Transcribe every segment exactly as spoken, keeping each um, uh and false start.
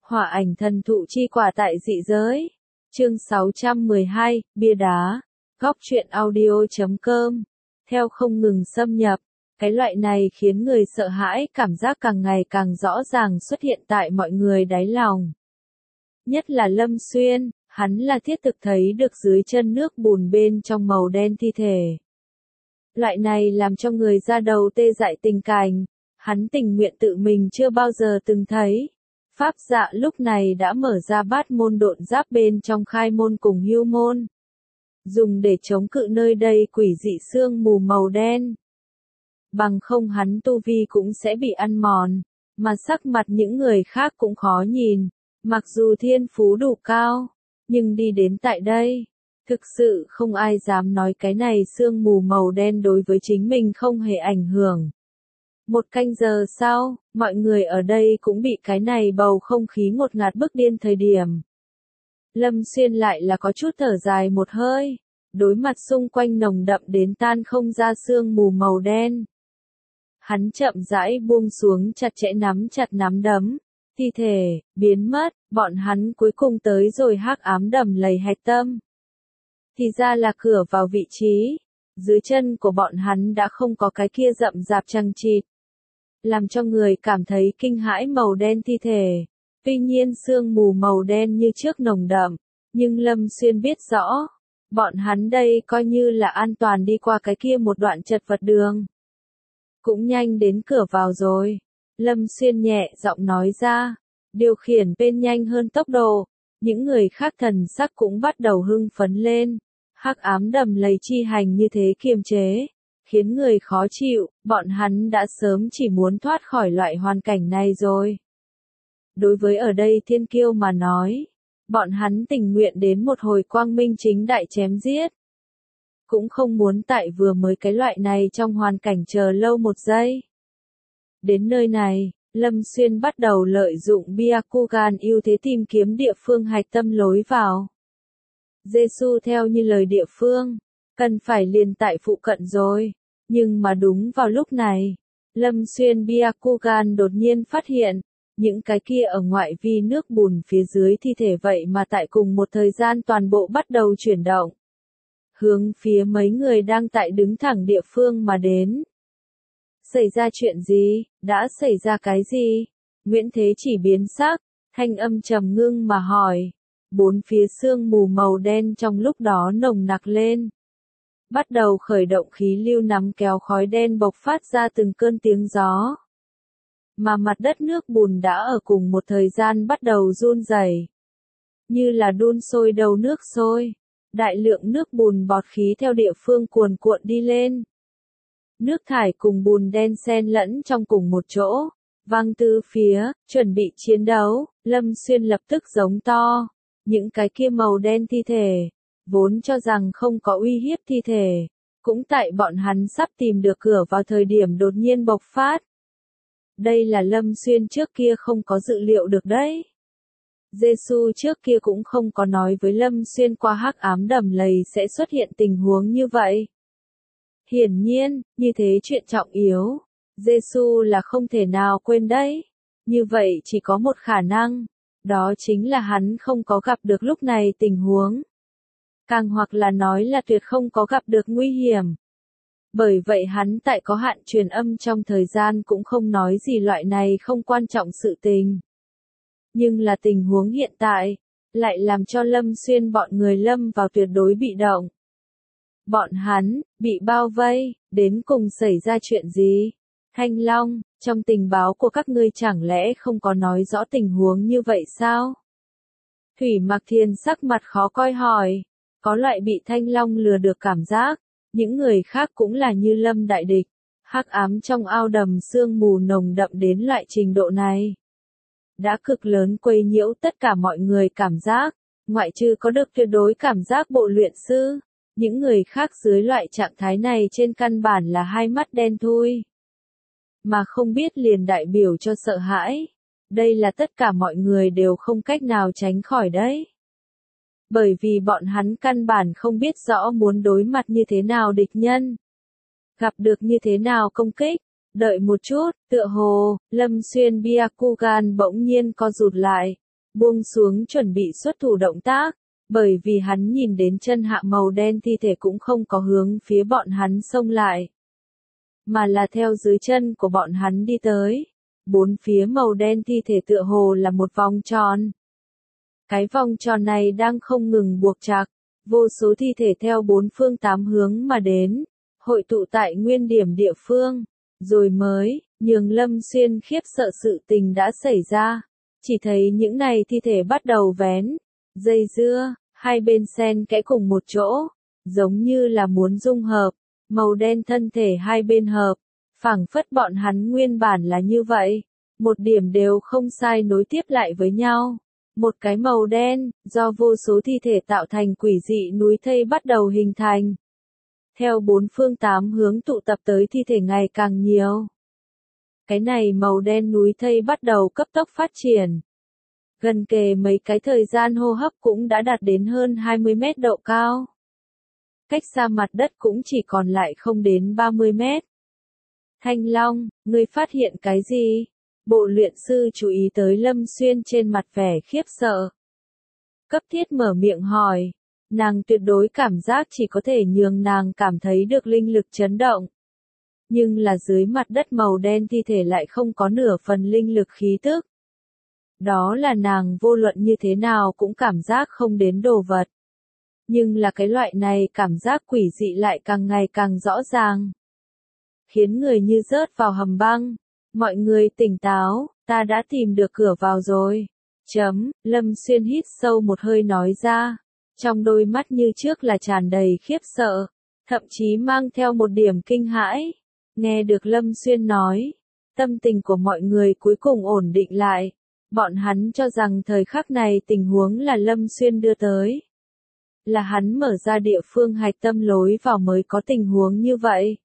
Hỏa ảnh thần thụ chi quả tại dị giới. Chương sáu trăm mười hai, bia đá. Góc truyện audio chấm com. Theo không ngừng xâm nhập, cái loại này khiến người sợ hãi cảm giác càng ngày càng rõ ràng xuất hiện tại mọi người đáy lòng. Nhất là Lâm Xuyên, hắn là thiết thực thấy được dưới chân nước bùn bên trong màu đen thi thể. Loại này làm cho người da đầu tê dại tình cảnh, hắn tình nguyện tự mình chưa bao giờ từng thấy. Pháp Dạ lúc này đã mở ra bát môn độn giáp bên trong khai môn cùng hưu môn, dùng để chống cự nơi đây quỷ dị sương mù màu đen. Bằng không hắn tu vi cũng sẽ bị ăn mòn, mà sắc mặt những người khác cũng khó nhìn, mặc dù thiên phú đủ cao, nhưng đi đến tại đây, thực sự không ai dám nói cái này sương mù màu đen đối với chính mình không hề ảnh hưởng. Một canh giờ sau, mọi người ở đây cũng bị cái này bầu không khí ngột ngạt bức điên thời điểm. Lâm Xuyên lại là có chút thở dài một hơi, đối mặt xung quanh nồng đậm đến tan không ra sương mù màu đen. Hắn chậm rãi buông xuống chặt chẽ nắm chặt nắm đấm, thi thể, biến mất, bọn hắn cuối cùng tới rồi hắc ám đầm lầy hạch tâm. Thì ra là cửa vào vị trí, dưới chân của bọn hắn đã không có cái kia rậm rạp chằng chịt, làm cho người cảm thấy kinh hãi màu đen thi thể. Tuy nhiên sương mù màu đen như trước nồng đậm, nhưng Lâm Xuyên biết rõ, bọn hắn đây coi như là an toàn đi qua cái kia một đoạn chật vật đường. Cũng nhanh đến cửa vào rồi. Lâm Xuyên nhẹ giọng nói ra, điều khiển bên nhanh hơn tốc độ, những người khác thần sắc cũng bắt đầu hưng phấn lên. Hắc ám đầm lầy chi hành như thế kiềm chế, khiến người khó chịu, bọn hắn đã sớm chỉ muốn thoát khỏi loại hoàn cảnh này rồi. Đối với ở đây thiên kiêu mà nói, bọn hắn tình nguyện đến một hồi quang minh chính đại chém giết. Cũng không muốn tại vừa mới cái loại này trong hoàn cảnh chờ lâu một giây. Đến nơi này, Lâm Xuyên bắt đầu lợi dụng Byakugan ưu thế tìm kiếm địa phương hạch tâm lối vào. Giê-xu theo như lời địa phương, cần phải liền tại phụ cận rồi, nhưng mà đúng vào lúc này, Lâm Xuyên Byakugan đột nhiên phát hiện, những cái kia ở ngoại vi nước bùn phía dưới thi thể vậy mà tại cùng một thời gian toàn bộ bắt đầu chuyển động. Hướng phía mấy người đang tại đứng thẳng địa phương mà đến. Xảy ra chuyện gì? Đã xảy ra cái gì? Nguyễn Thế Chỉ biến sắc, thanh âm trầm ngưng mà hỏi. Bốn phía sương mù màu đen trong lúc đó nồng nặc lên. Bắt đầu khởi động khí lưu nắm kéo khói đen bộc phát ra từng cơn tiếng gió. Mà mặt đất nước bùn đã ở cùng một thời gian bắt đầu run rẩy, như là đun sôi đầu nước sôi. Đại lượng nước bùn bọt khí theo địa phương cuồn cuộn đi lên. Nước thải cùng bùn đen xen lẫn trong cùng một chỗ, văng từ phía, chuẩn bị chiến đấu. Lâm Xuyên lập tức giống to. Những cái kia màu đen thi thể, vốn cho rằng không có uy hiếp thi thể, cũng tại bọn hắn sắp tìm được cửa vào thời điểm đột nhiên bộc phát. Đây là Lâm Xuyên trước kia không có dự liệu được đấy. Giê-xu trước kia cũng không có nói với Lâm Xuyên qua hắc ám đầm lầy sẽ xuất hiện tình huống như vậy. Hiển nhiên, như thế chuyện trọng yếu, Giê-xu là không thể nào quên đấy. Như vậy chỉ có một khả năng, đó chính là hắn không có gặp được lúc này tình huống. Càng hoặc là nói là tuyệt không có gặp được nguy hiểm. Bởi vậy hắn tại có hạn truyền âm trong thời gian cũng không nói gì loại này không quan trọng sự tình. Nhưng là tình huống hiện tại, lại làm cho Lâm Xuyên bọn người lâm vào tuyệt đối bị động. Bọn hắn, bị bao vây, đến cùng xảy ra chuyện gì? Thanh Long, trong tình báo của các ngươi chẳng lẽ không có nói rõ tình huống như vậy sao? Thủy Mặc Thiền sắc mặt khó coi hỏi, có loại bị Thanh Long lừa được cảm giác, những người khác cũng là như Lâm đại địch, hắc ám trong ao đầm sương mù nồng đậm đến loại trình độ này. Đã cực lớn quấy nhiễu tất cả mọi người cảm giác, ngoại trừ có được tuyệt đối cảm giác bộ luyện sư, những người khác dưới loại trạng thái này trên căn bản là hai mắt đen thui. Mà không biết liền đại biểu cho sợ hãi, đây là tất cả mọi người đều không cách nào tránh khỏi đấy. Bởi vì bọn hắn căn bản không biết rõ muốn đối mặt như thế nào địch nhân, gặp được như thế nào công kích. Đợi một chút, tựa hồ, Lâm Xuyên Byakugan bỗng nhiên co rụt lại, buông xuống chuẩn bị xuất thủ động tác, bởi vì hắn nhìn đến chân hạ màu đen thi thể cũng không có hướng phía bọn hắn xông lại, mà là theo dưới chân của bọn hắn đi tới. Bốn phía màu đen thi thể tựa hồ là một vòng tròn. Cái vòng tròn này đang không ngừng buộc chặt, vô số thi thể theo bốn phương tám hướng mà đến, hội tụ tại nguyên điểm địa phương, rồi mới, nhường Lâm Xuyên khiếp sợ sự tình đã xảy ra. Chỉ thấy những này thi thể bắt đầu vén, dây dưa, hai bên xen kẽ cùng một chỗ, giống như là muốn dung hợp, màu đen thân thể hai bên hợp, phảng phất bọn hắn nguyên bản là như vậy, một điểm đều không sai nối tiếp lại với nhau. Một cái màu đen, do vô số thi thể tạo thành quỷ dị núi thây bắt đầu hình thành. Theo bốn phương tám hướng tụ tập tới thi thể ngày càng nhiều. Cái này màu đen núi thây bắt đầu cấp tốc phát triển. Gần kề mấy cái thời gian hô hấp cũng đã đạt đến hơn hai mươi mét độ cao. Cách xa mặt đất cũng chỉ còn lại không đến ba mươi mét. Thanh Long, ngươi phát hiện cái gì? Bộ luyện sư chú ý tới Lâm Xuyên trên mặt vẻ khiếp sợ. Cấp thiết mở miệng hỏi, nàng tuyệt đối cảm giác chỉ có thể nhường nàng cảm thấy được linh lực chấn động. Nhưng là dưới mặt đất màu đen thi thể lại không có nửa phần linh lực khí tức. Đó là nàng vô luận như thế nào cũng cảm giác không đến đồ vật. Nhưng là cái loại này cảm giác quỷ dị lại càng ngày càng rõ ràng. Khiến người như rớt vào hầm băng. Mọi người tỉnh táo, ta đã tìm được cửa vào rồi. Chấm, Lâm Xuyên hít sâu một hơi nói ra. Trong đôi mắt như trước là tràn đầy khiếp sợ, thậm chí mang theo một điểm kinh hãi. Nghe được Lâm Xuyên nói, tâm tình của mọi người cuối cùng ổn định lại. Bọn hắn cho rằng thời khắc này tình huống là Lâm Xuyên đưa tới. Là hắn mở ra địa phương hạch tâm lối vào mới có tình huống như vậy.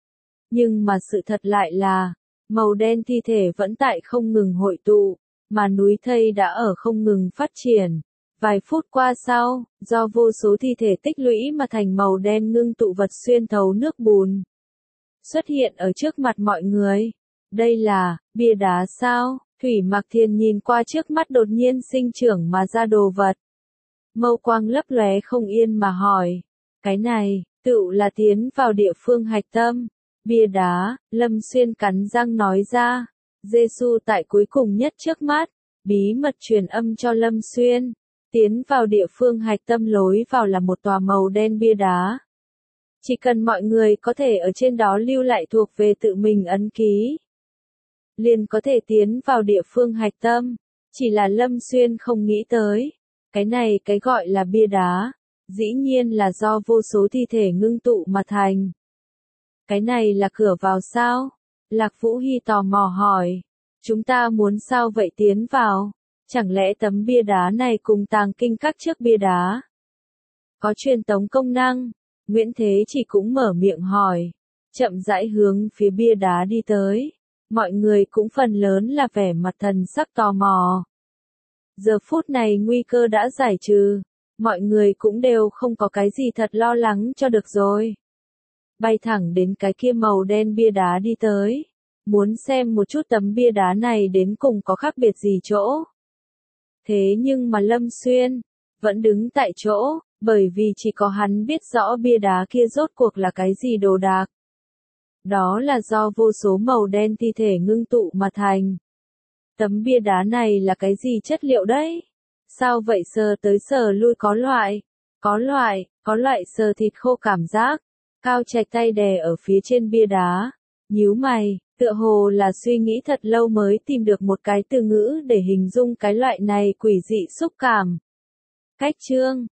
Nhưng mà sự thật lại là, màu đen thi thể vẫn tại không ngừng hội tụ, mà núi thây đã ở không ngừng phát triển. Vài phút qua sau, do vô số thi thể tích lũy mà thành màu đen ngưng tụ vật xuyên thấu nước bùn. Xuất hiện ở trước mặt mọi người. Đây là, bia đá sao? Thủy Mặc Thiền nhìn qua trước mắt đột nhiên sinh trưởng mà ra đồ vật. Mâu quang lấp lóe không yên mà hỏi. Cái này, tựu là tiến vào địa phương hạch tâm. Bia đá, Lâm Xuyên cắn răng nói ra. Giê-xu tại cuối cùng nhất trước mắt, bí mật truyền âm cho Lâm Xuyên. Tiến vào địa phương hạch tâm lối vào là một tòa màu đen bia đá. Chỉ cần mọi người có thể ở trên đó lưu lại thuộc về tự mình ấn ký, liền có thể tiến vào địa phương hạch tâm. Chỉ là Lâm Xuyên không nghĩ tới. Cái này cái gọi là bia đá, dĩ nhiên là do vô số thi thể ngưng tụ mà thành. Cái này là cửa vào sao? Lạc Vũ Hy tò mò hỏi. Chúng ta muốn sao vậy tiến vào? Chẳng lẽ tấm bia đá này cùng tàng kinh các trước bia đá có truyền tống công năng? Nguyễn Thế Chỉ cũng mở miệng hỏi. Chậm rãi hướng phía bia đá đi tới. Mọi người cũng phần lớn là vẻ mặt thần sắc tò mò. Giờ phút này nguy cơ đã giải trừ. Mọi người cũng đều không có cái gì thật lo lắng cho được rồi. Bay thẳng đến cái kia màu đen bia đá đi tới. Muốn xem một chút tấm bia đá này đến cùng có khác biệt gì chỗ. Thế nhưng mà Lâm Xuyên vẫn đứng tại chỗ, bởi vì chỉ có hắn biết rõ bia đá kia rốt cuộc là cái gì đồ đạc. Đó là do vô số màu đen thi thể ngưng tụ mà thành. Tấm bia đá này là cái gì chất liệu đấy? Sao vậy sờ tới sờ lui có loại, có loại, có loại sờ thịt khô cảm giác. Cao Trạch tay đè ở phía trên bia đá, nhíu mày, tựa hồ là suy nghĩ thật lâu mới tìm được một cái từ ngữ để hình dung cái loại này quỷ dị xúc cảm. Cách chương